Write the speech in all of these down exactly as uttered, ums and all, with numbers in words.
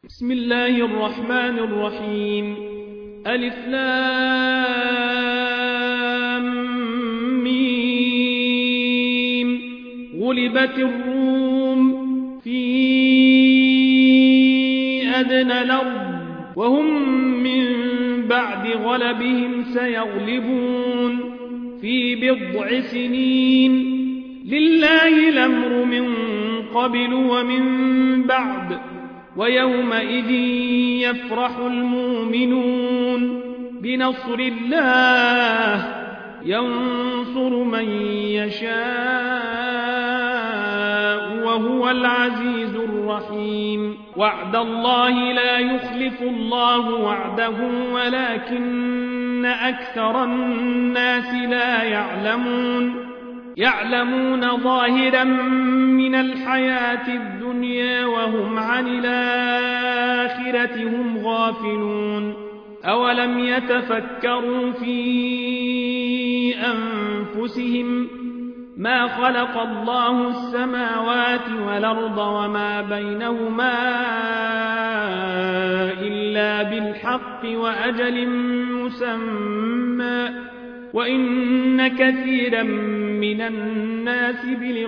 بسم الله الرحمن الرحيم ألف لام ميم غلبت الروم في أدنى الأرض وهم من بعد غلبهم سيغلبون في بضع سنين لله الأمر من قبل ومن بعد ويومئذ يفرح المؤمنون بنصر الله ينصر من يشاء وهو العزيز الرحيم وعد الله لا يخلف الله وعده ولكن أكثر الناس لا يعلمون يعلمون ظاهرا من الحياة الدنيا وهم عن الآخرة هم غافلون أولم يتفكروا في أنفسهم ما خلق الله السماوات والأرض وما بينهما إلا بالحق وأجل مسمى وإن كثيرا من الناس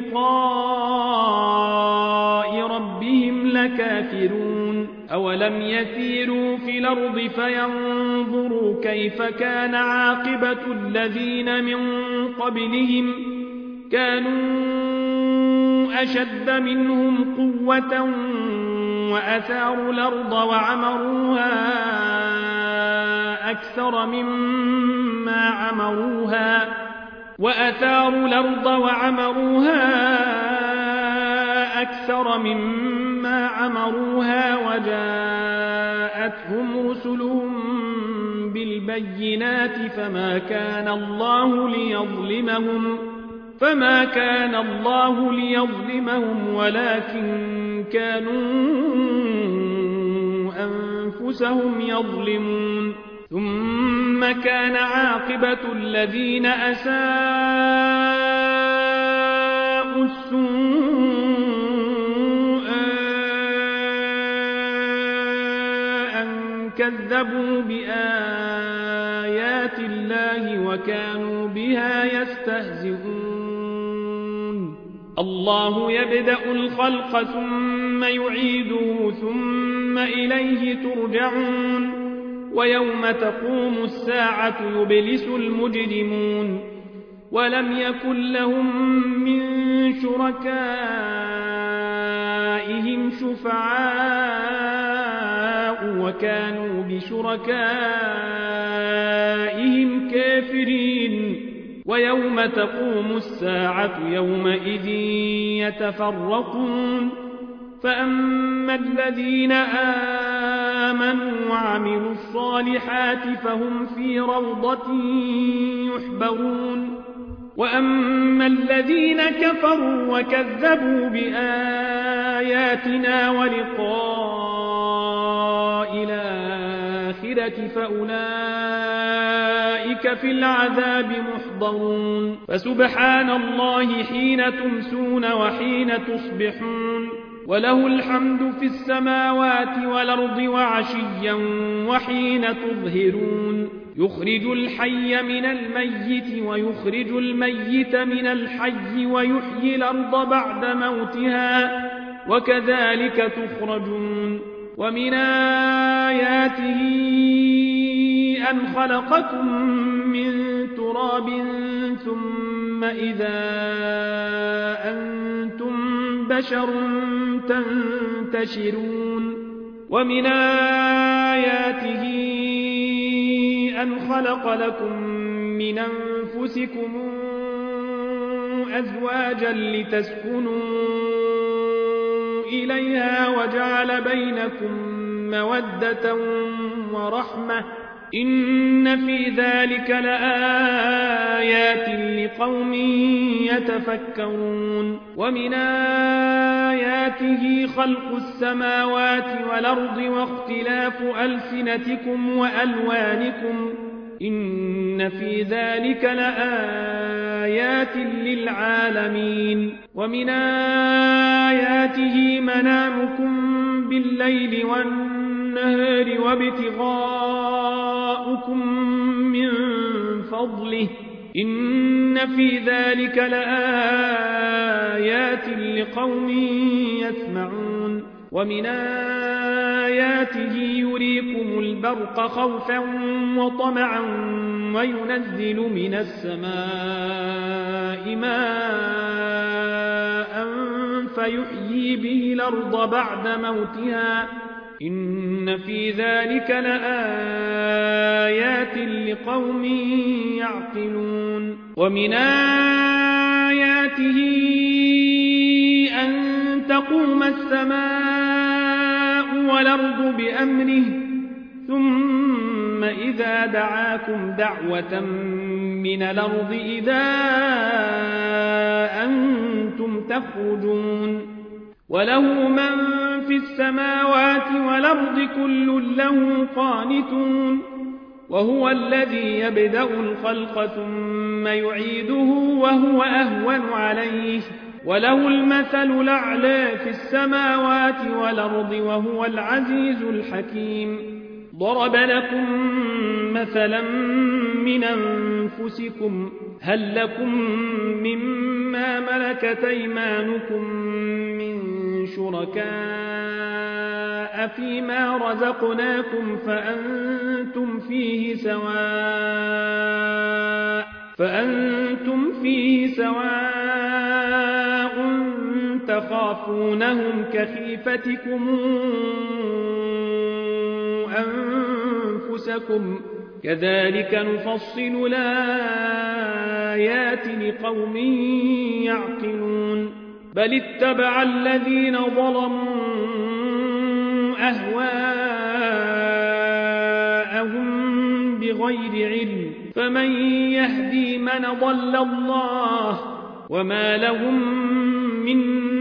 بلقاء ربهم لكافرون أولم يسيروا في الأرض فينظروا كيف كان عاقبة الذين من قبلهم كانوا أشد منهم قوة وأثاروا الأرض وعمروها أكثر مما عمروها وأثاروا الأرض وعمروها أكثر مما عمروها وجاءتهم رسلهم بالبينات فما كان الله ليظلمهم فما كان الله ليظلمهم ولكن كانوا أنفسهم يظلمون ثم كان عاقبة الذين أساءوا السوء أن كذبوا بآيات الله وكانوا بها يستهزئون الله يبدأ الخلق ثم يعيده ثم إليه ترجعون ويوم تقوم الساعة يبلس المجرمون ولم يكن لهم من شركائهم شفعاء وكانوا بشركائهم كافرين ويوم تقوم الساعة يومئذ يتفرقون فأما الذين آمنوا وعملوا الصالحات فهم في روضة يحبرون وأما الذين كفروا وكذبوا بآياتنا ولقاء الآخرة فأولئك في العذاب محضرون فسبحان الله حين تمسون وحين تصبحون وله الحمد في السماوات والأرض وعشيا وحين تظهرون يخرج الحي من الميت ويخرج الميت من الحي ويحيي الأرض بعد موتها وكذلك تخرجون ومن آياته أن خلقكم من تراب ثم إذا أنتم بشر تنتشرون ومن آياته أن خلق لكم من أنفسكم أزواجا لتسكنوا إليها وجعل بينكم مودة ورحمة إن في ذلك لآيات لقوم يتفكرون ومن آياته خلق السماوات والأرض واختلاف ألسنتكم وألوانكم إن في ذلك لآيات للعالمين ومن آياته منامكم بالليل والنهار وابتغاؤكم من فضله إن في ذلك لآيات لقوم يسمعون ومن آياته يريكم البرق خوفا وطمعا وينزل من السماء ماء فيحيي به الأرض بعد موتها إن في ذلك لآيات لقوم يعقلون ومن آياته أن تقوم السماء والأرض بأمره ثم إذا دعاكم دعوة من الأرض إذا أنتم تخرجون وله من في السماوات والأرض كل له قانتون وهو الذي يبدأ الخلق ثم يعيده وهو أهون عليه وله المثل الأعلى في السماوات والأرض وهو العزيز الحكيم ضرب لكم مثلا من أنفسكم هل لكم مما ملكت أيمانكم من شركاء فيما رزقناكم فأنتم فيه سواء فأنتم فيه سواء تخافونهم كخيفتكم أنفسكم كذلك نفصل الآيات لقوم يعقلون بل اتبع الذين ظلموا أهواءهم بغير علم فمن يهدي من ضل الله وما لهم من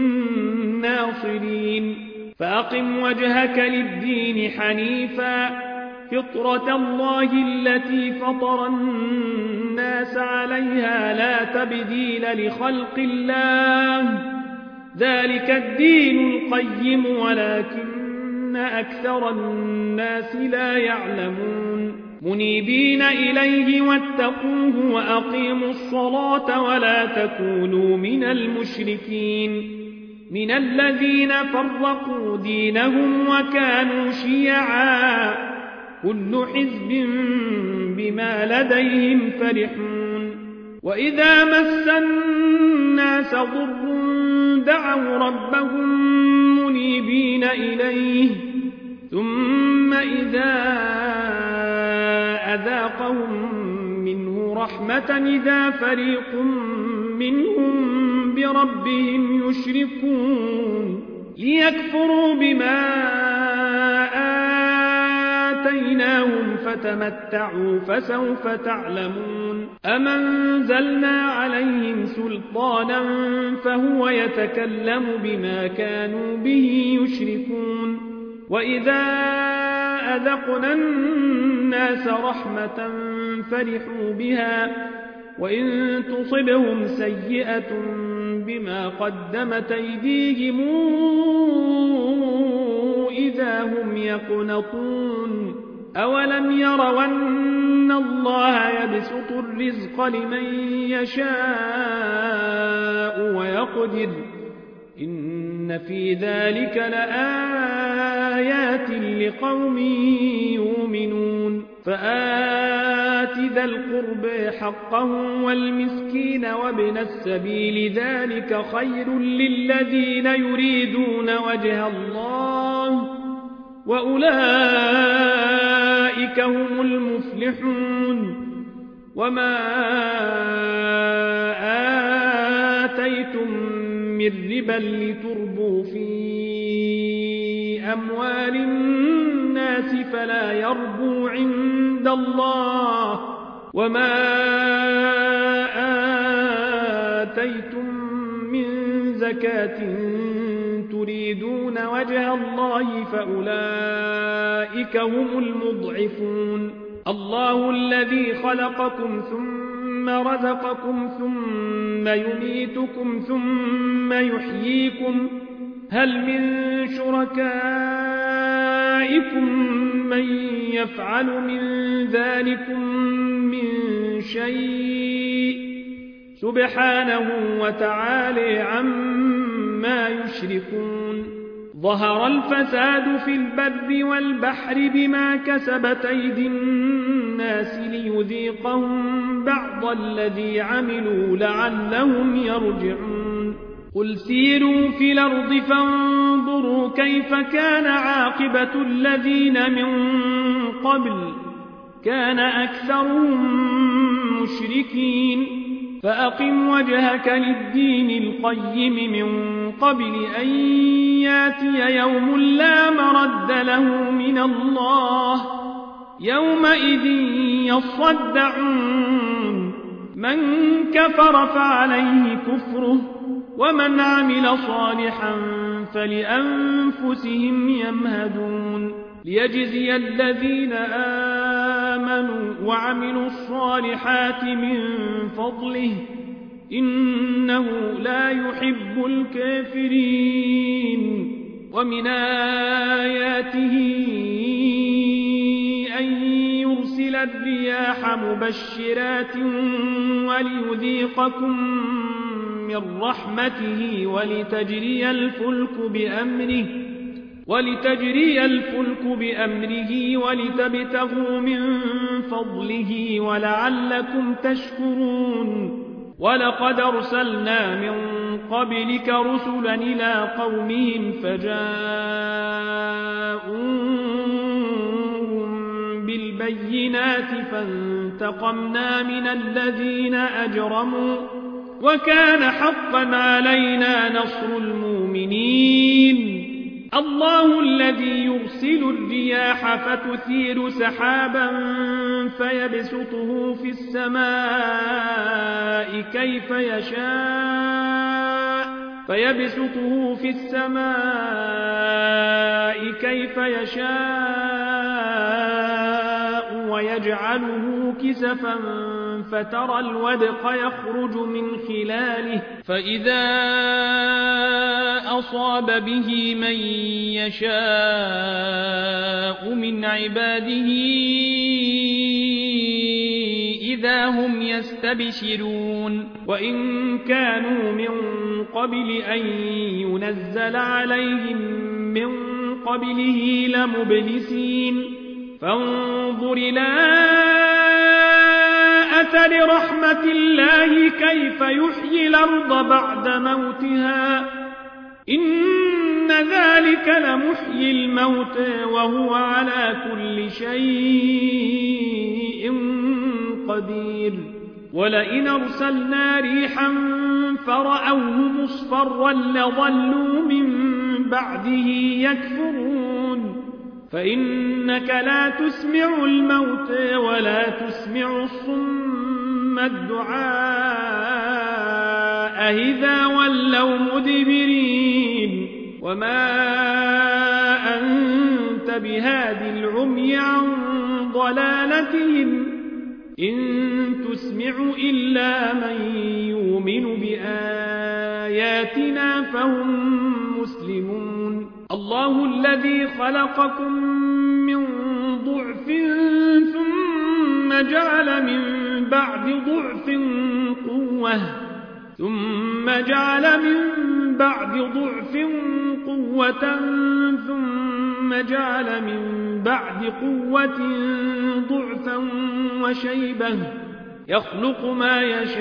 ناصرين فأقم وجهك للدين حنيفا فطرة الله التي فطر الناس عليها لا تبديل لخلق الله ذلك الدين القيم ولكن أكثر الناس لا يعلمون منيبين إليه واتقوه وأقيموا الصلاة ولا تكونوا من المشركين من الذين فرقوا دينهم وكانوا شيعا كل حزب بما لديهم فرحون وإذا مس الناس ضر دعوا ربهم منيبين إليه ثم إذا أذاقهم منه رحمة إذا فريق منهم بربهم يشركون ليكفروا بما آتيناهم فتمتعوا فسوف تعلمون أم أنزلنا عليهم سلطانا فهو يتكلم بما كانوا به يشركون وإذا أذقنا الناس رحمة فرحوا بها وإن تصبهم سيئة بما قدمت أيديهم إذا هم يقنطون أولم يروا أن الله يبسط الرزق لمن يشاء ويقدر إن في ذلك لآيات لقوم يؤمنون فآت ذا القرب حقه والمسكين وابن السبيل ذلك خير للذين يريدون وجه الله وأولئك هم المفلحون وما آتيتم من ربا لتربوا في أموال الناس فلا يربو عند الله وما آتيتم من زكاة تريدون وجه الله فأولئك هم المضعفون الله الذي خلقكم ثم رزقكم ثم يميتكم ثم يحييكم هل من شركائكم من يفعل من ذلكم من شيء سبحانه وتعالى عما يشركون ظهر الفساد في البر والبحر بما كسبت أيدي الناس ليذيقهم بعض الذي عملوا لعلهم يرجعون قل سيروا في الأرض فانظروا كيف كان عاقبة الذين من قبل كان أكثرهم مشركين فأقم وجهك للدين القيم من قبل أن ياتي يوم لا مرد له من الله يومئذ يصدعون من كفر فعليه كفره ومن عمل صالحا فلأنفسهم يمهدون ليجزي الذين آمنوا وعملوا الصالحات من فضله إنه لا يحب الكافرين ومن آياته أن يرسل الرياح مبشرات وليذيقكم من رحمته ولتجري الفلك بأمره ولتجري الفلك بأمره ولتبتغوا من فضله ولعلكم تشكرون ولقد أرسلنا من قبلك رسلا إلى قومهم فجاءوهم بالبينات فانتقمنا من الذين أجرموا وكان حقا علينا نصر المؤمنين الله الذي يرسل الرياح فتثير سحابا فيبسطه في السماء كيف يشاء فيبسطه في السماء كيف يشاء ويجعله كسفا فترى الودق يخرج من خلاله فإذا أصاب به من يشاء من عباده إذا هم يستبشرون وإن كانوا من قبل أن ينزل عليهم من قبله لمبلسين فانظر إلى أثر رحمة الله كيف يحيي الأرض بعد موتها إن ذلك لمحيي الموت وهو على كل شيء قدير ولئن أرسلنا ريحا فرأوه مصفرا لظلوا من بعده يكفرون فإنك لا تسمع الموت ولا تسمع الصم الدعاء إذا ولوا مدبرين وما أنت بهاد العمي عن ضلالتهم إن تسمع إلا من يؤمن بآياتنا فهم مسلمون الله الذي خلقكم من ضعف ثم جعل من بعد ضعف قوة ثم جعل من بعد ضعف قوة ثم جعل من بعد قوة ضعفا وشيبة يخلق ما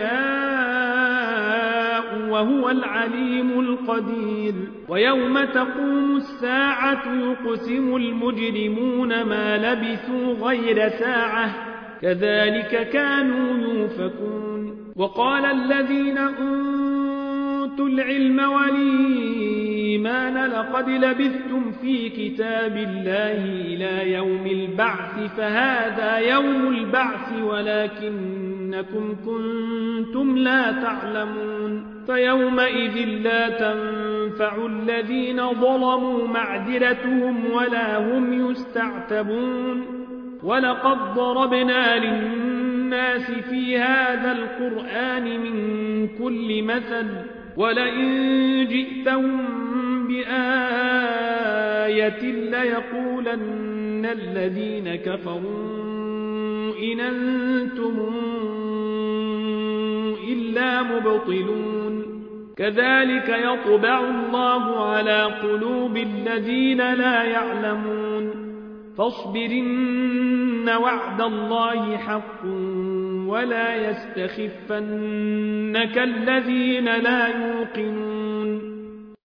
يشاء وهو العليم القدير ويوم تقوم الساعة يقسم المجرمون ما لبثوا غير ساعة كذلك كانوا يوفكون وقال الذين أوتوا العلم والإيمان لقد لبثتم في كتاب الله إلى يوم البعث فهذا يوم البعث ولكنكم كنتم لا تعلمون فيومئذ لا تنفع الذين ظلموا معذرتهم ولا هم يستعتبون ولقد ضربنا للناس في هذا القرآن من كل مثل ولئن جئتهم بآية ليقولن الذين كفروا إن أنتم إلا مبطلون كذلك يطبع الله على قلوب الذين لا يعلمون فاصبرن وعد الله حق ولا يستخفنك الذين لا يوقنون